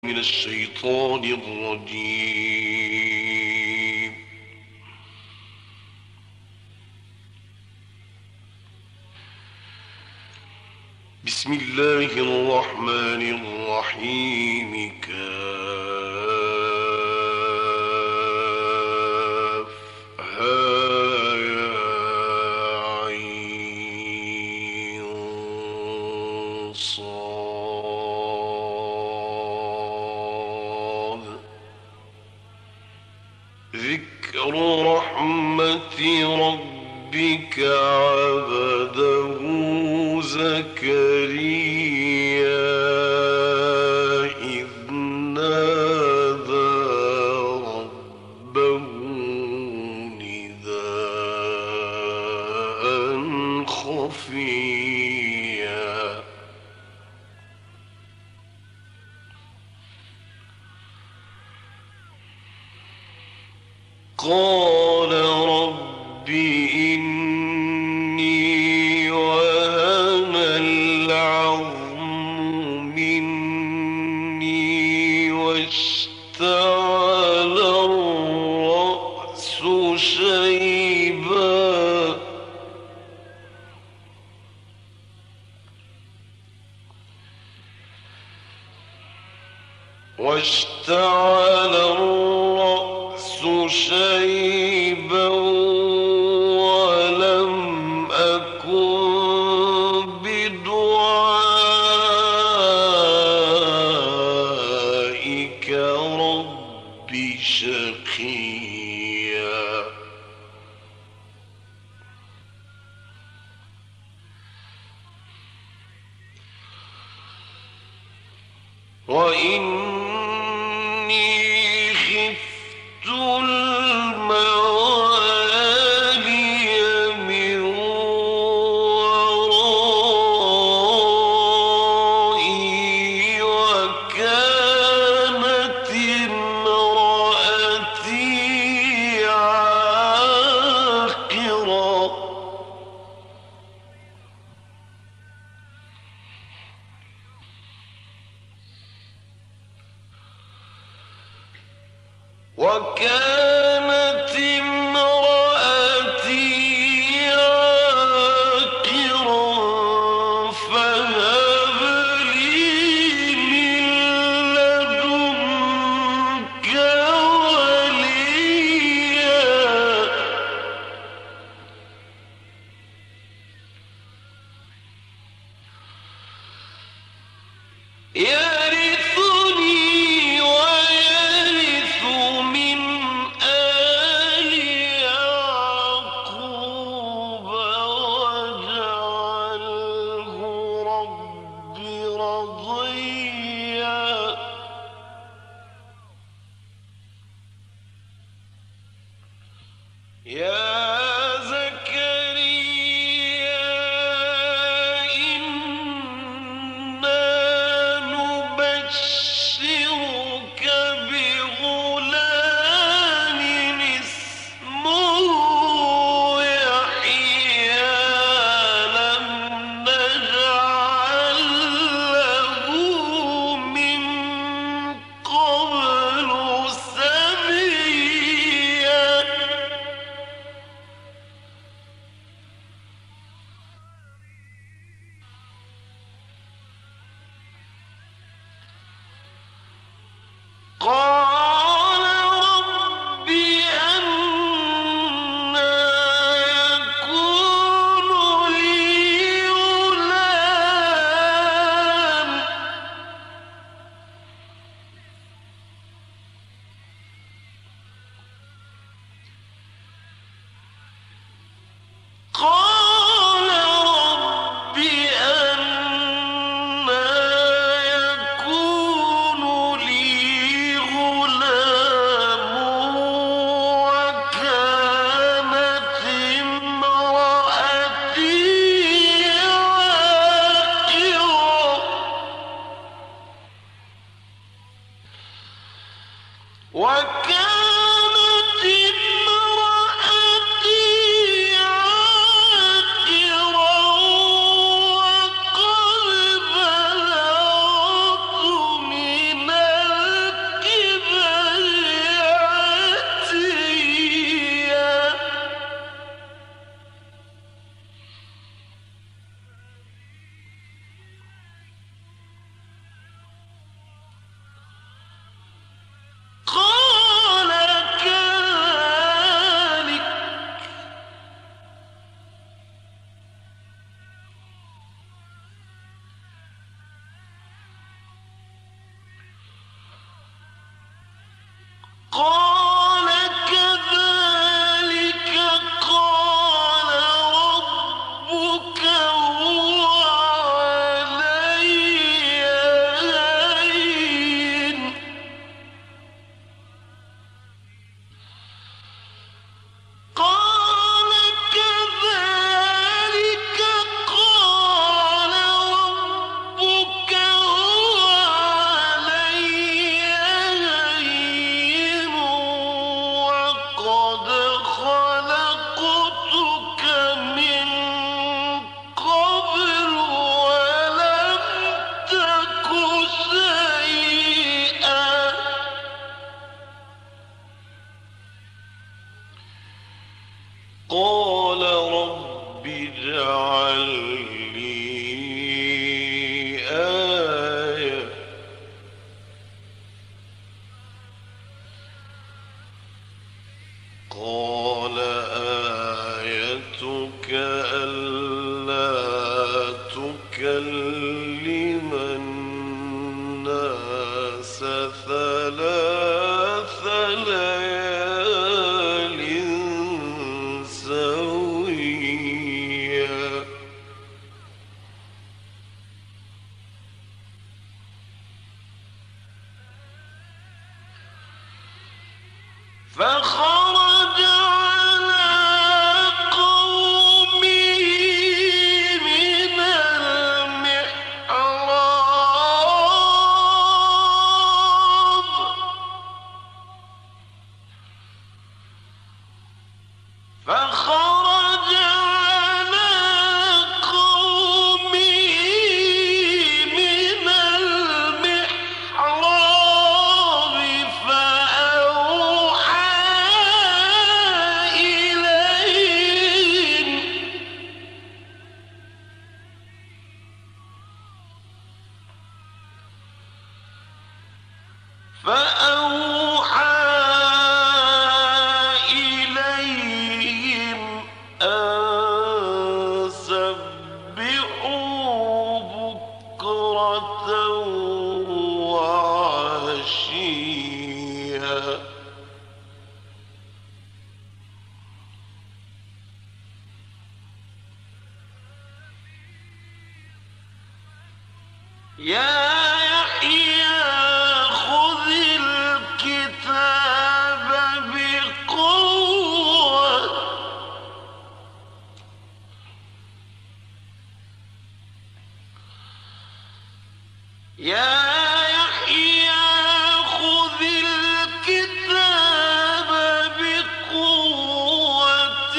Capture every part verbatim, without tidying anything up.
من الشيطان الرجيم. بسم الله الرحمن الرحيم. كافها يا عين صاد. ذكر رحمة ربك عبده زكريا إذ نادى ربه نداء خفيا. قال رب إني وهن العظم مني واشتعل الرأس شيبا واشتعل الرأس شيبا ولم أكن بدعائك رب شقيا. وإني خفت الموالي من ورائي وكانت امرأتي عاقرا. وكانت امرأتي عاقرا فهب لي من لدنك وليا يرثني ويرث من آل يعقوب واجعله رب رضيا. يا زكريا إنا نبشرك بغلام اسمه يحيى لم نجعل له من قبل سميا. قال رب أنى يكون لي غلام قال رب أنى يكون لي غلام وكانت امرأتي عاقرا وكانت امرأتي عاقرا وقد بلغت من قال آيتك ألا تكلم الناس ثلاث ليال سويا فخرج على قومه من المحراب فخرج على قومه من المحراب فأوحى إليهم فأوحى إليهم أن سبحوا بكرة وعشيا يا يحيى خذ الكتاب بقوة يا يحيى خذ الكتاب بقوة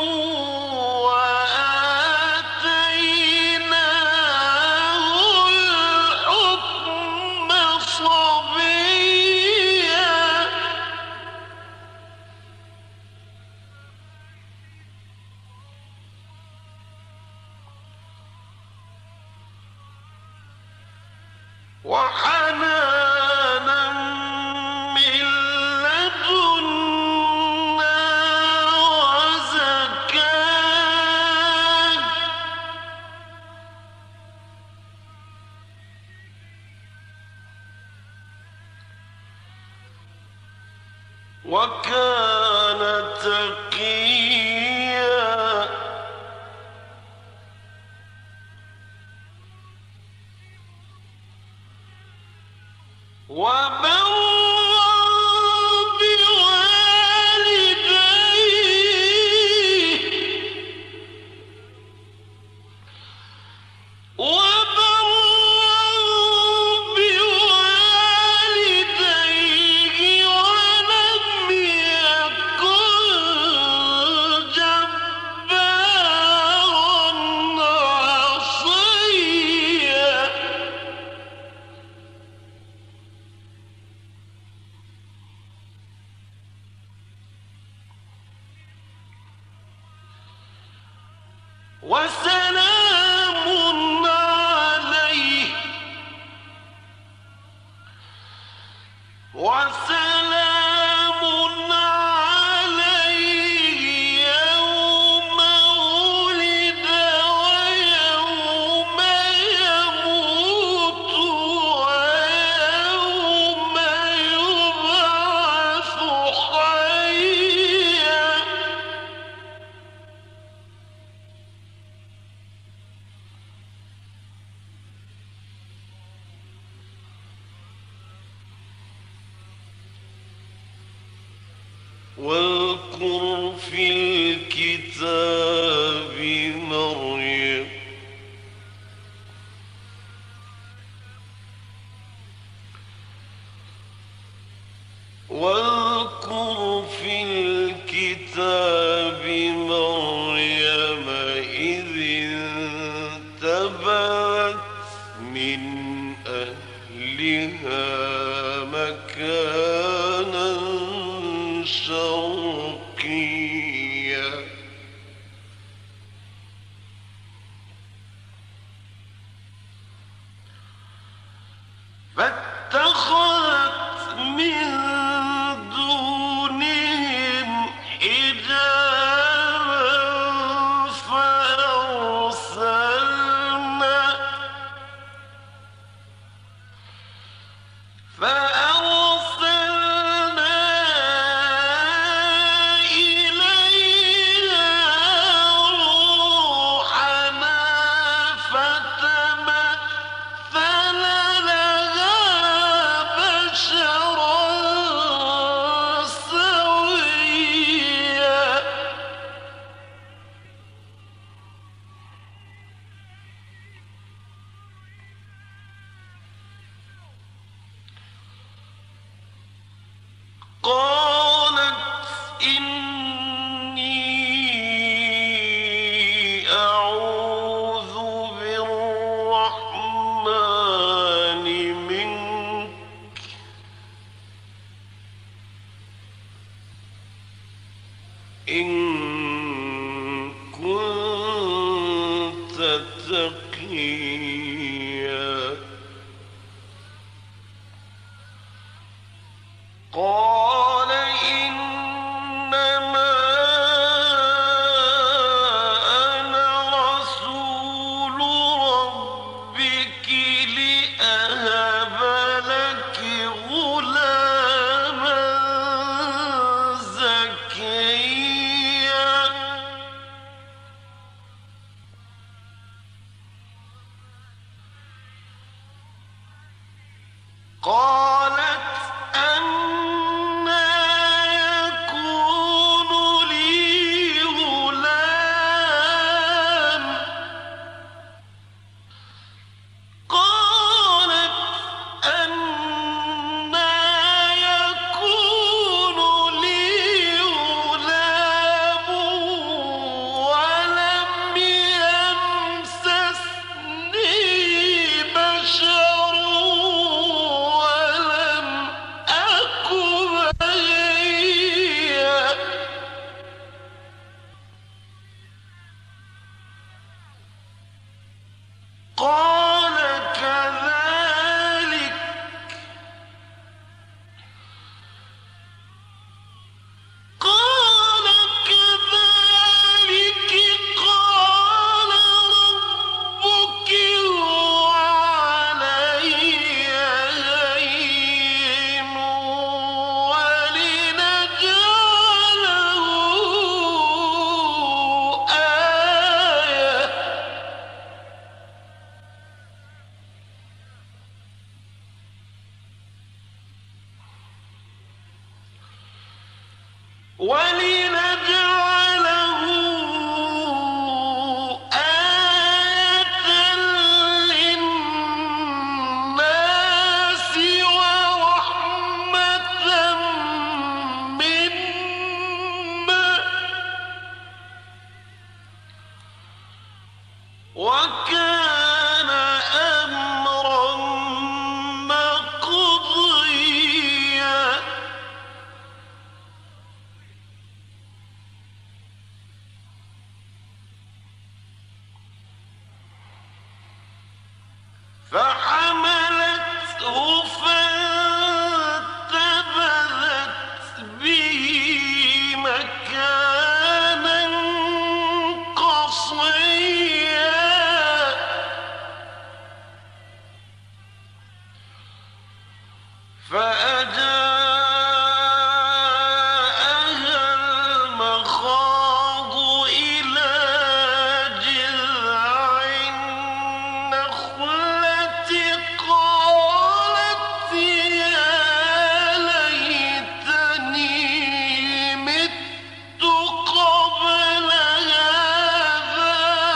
وآتيناه الحكم صبيا وحنانا من لدنا وزكاة وكان تقيا وبرا بوالديه وبرا بوالديه ولم يكن جبارا عصيا وسلام عليه وسلام عليه يوم ولد ويوم يموت ويوم يبعث حيا واذكر في الكتاب مريم واذكر في الكتاب مريم إذ انتبذت من أهلها مكانا شرقيا فاتخذت من دونهم قالت إني أعوذ بالرحمن منك إن كنت تقيا. قال إنما أنا رسول ربك لأهب لك غلاما زكيا. قالت أنى يكون لي غلام. قالت أنى يكون لي غلام ولم يمسسني بشر ولم أك بغيا. قال كذلك قال كذلك قال ربك هو علي هين ولنجعله آية. ولنجعله آية للناس ورحمة منا وكان أمرا مقضيا. فحملته فانتبذت به مكانا قصيا. فأجاءها المخاض إلى جذع النخلة قالت يا ليتني مت قبل هذا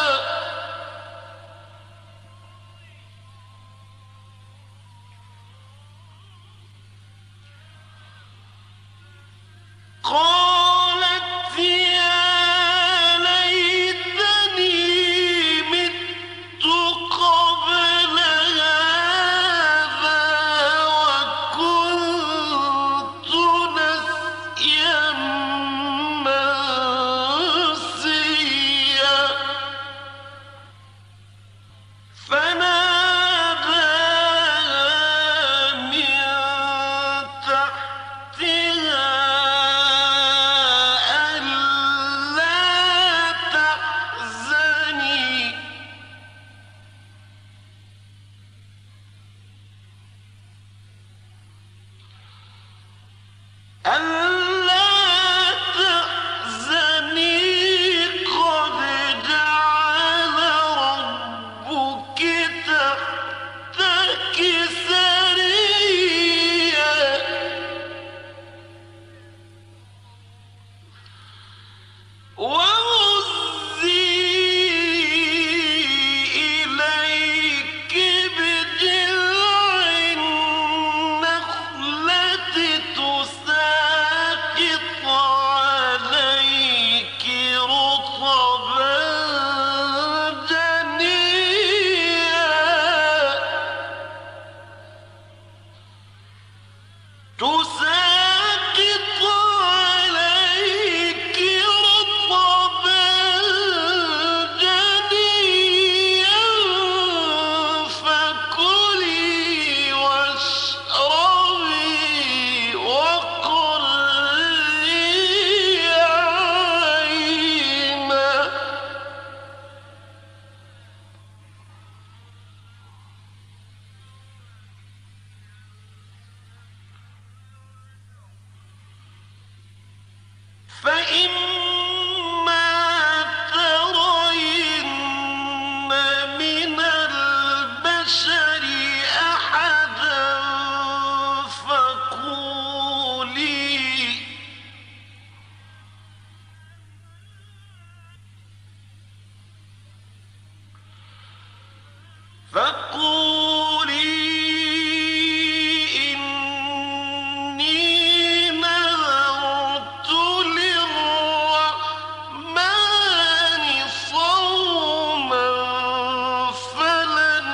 قالت يا ليتني مت قبل هذا وكنت نسيا منسيا. فناداها من تحتها تساقط عليك رطبا جنيا فكلي واشربي وقري عينا. فإما ترين من البشر أحدا فقولي فقولي إني نذرت للرحمن صوما فلن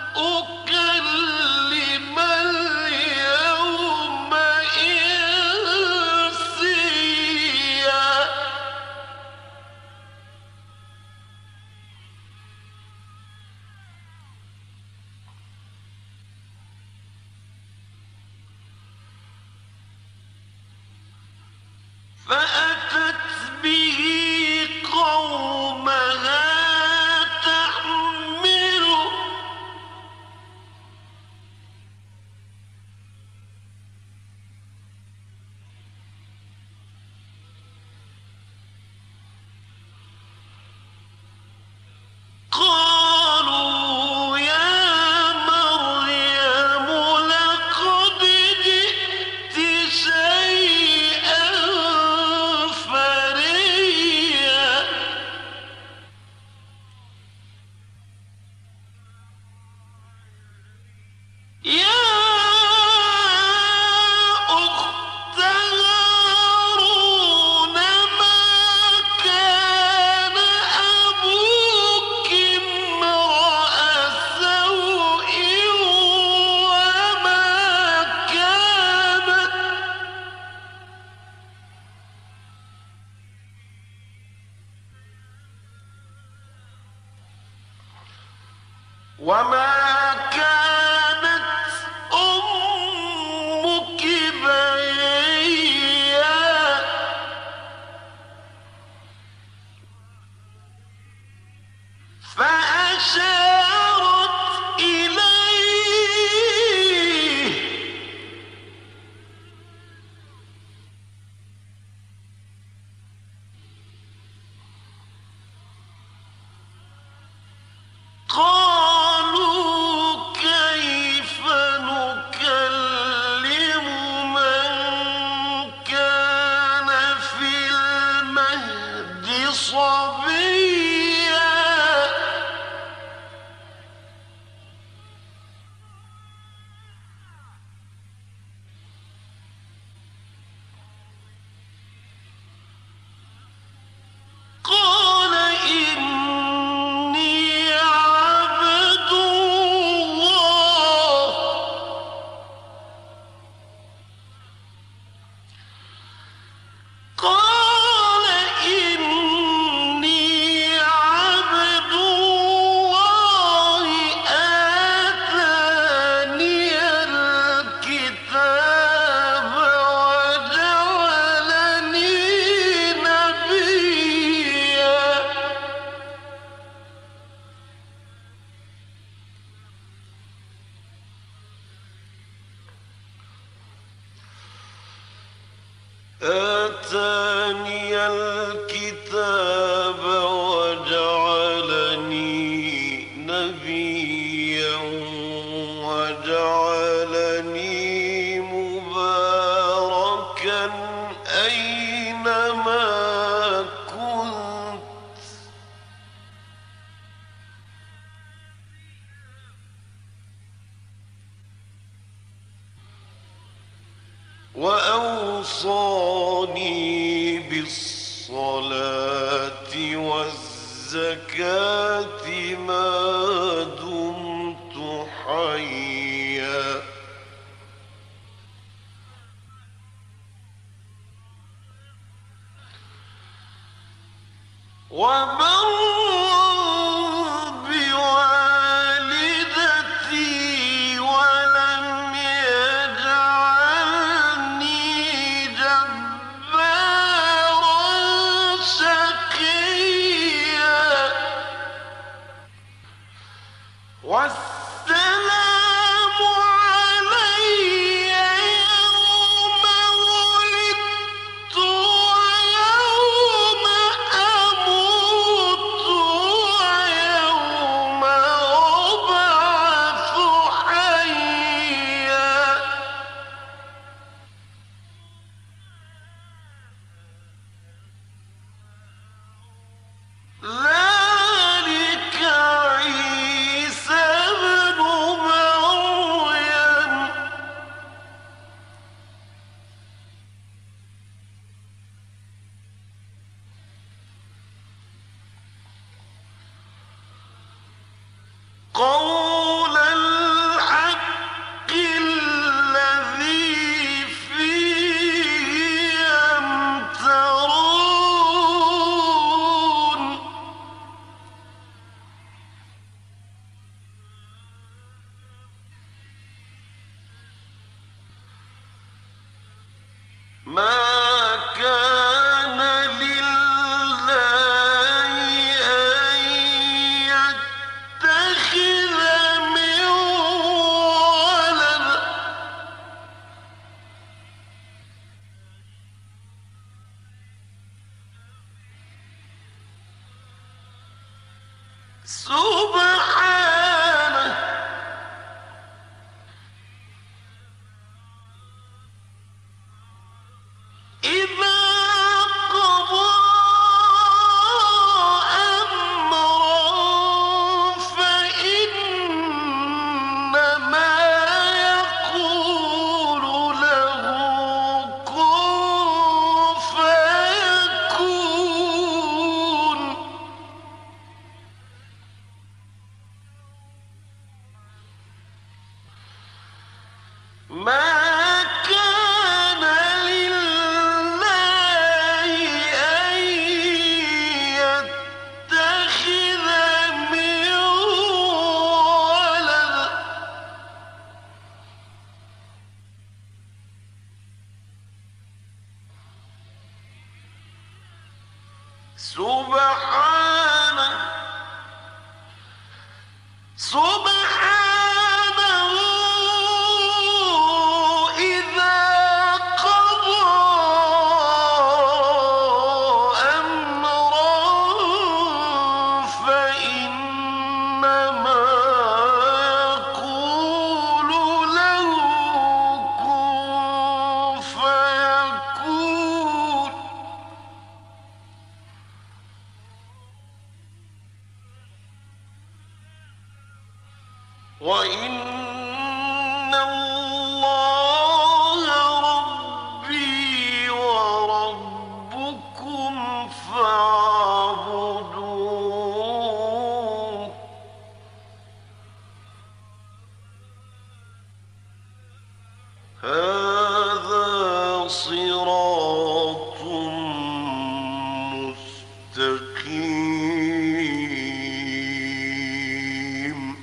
أكلم اليوم إنسيا. فأتت به قومها تحمله قالوا يا مريم لقد جئت شيئا فريا. يا أخت هارون ما كان أبوك امرأ سوء وما كانت وما كانت أمك بغيا. فأشارت إليه قالوا كيف نكلم من كان في المهد صبيا. قال إني عبد الله قال إني عبد الله آتاني الكتاب وجعلني نبيا. آتاني الكتاب وجعلني نبيا وجعلني مباركا أينما كنت وأوصاني بالصلاة والزكاة ما دمت حيا. قول الحق الذي فيه يمترون ما كان لله أن يتخذ من ولد سبحانه إذا قضى أمرا فإنما يقول له كن فيكون ما كان لله أن يتخذ من ولد سبحانه سبحانه إذا قضى أمرا فإنما يقول له كن فيكون وإن الله ربي وربكم فاعبدوه هذا صراط مستقيم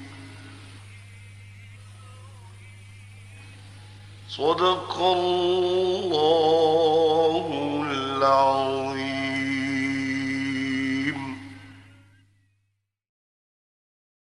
صدق الله العظيم.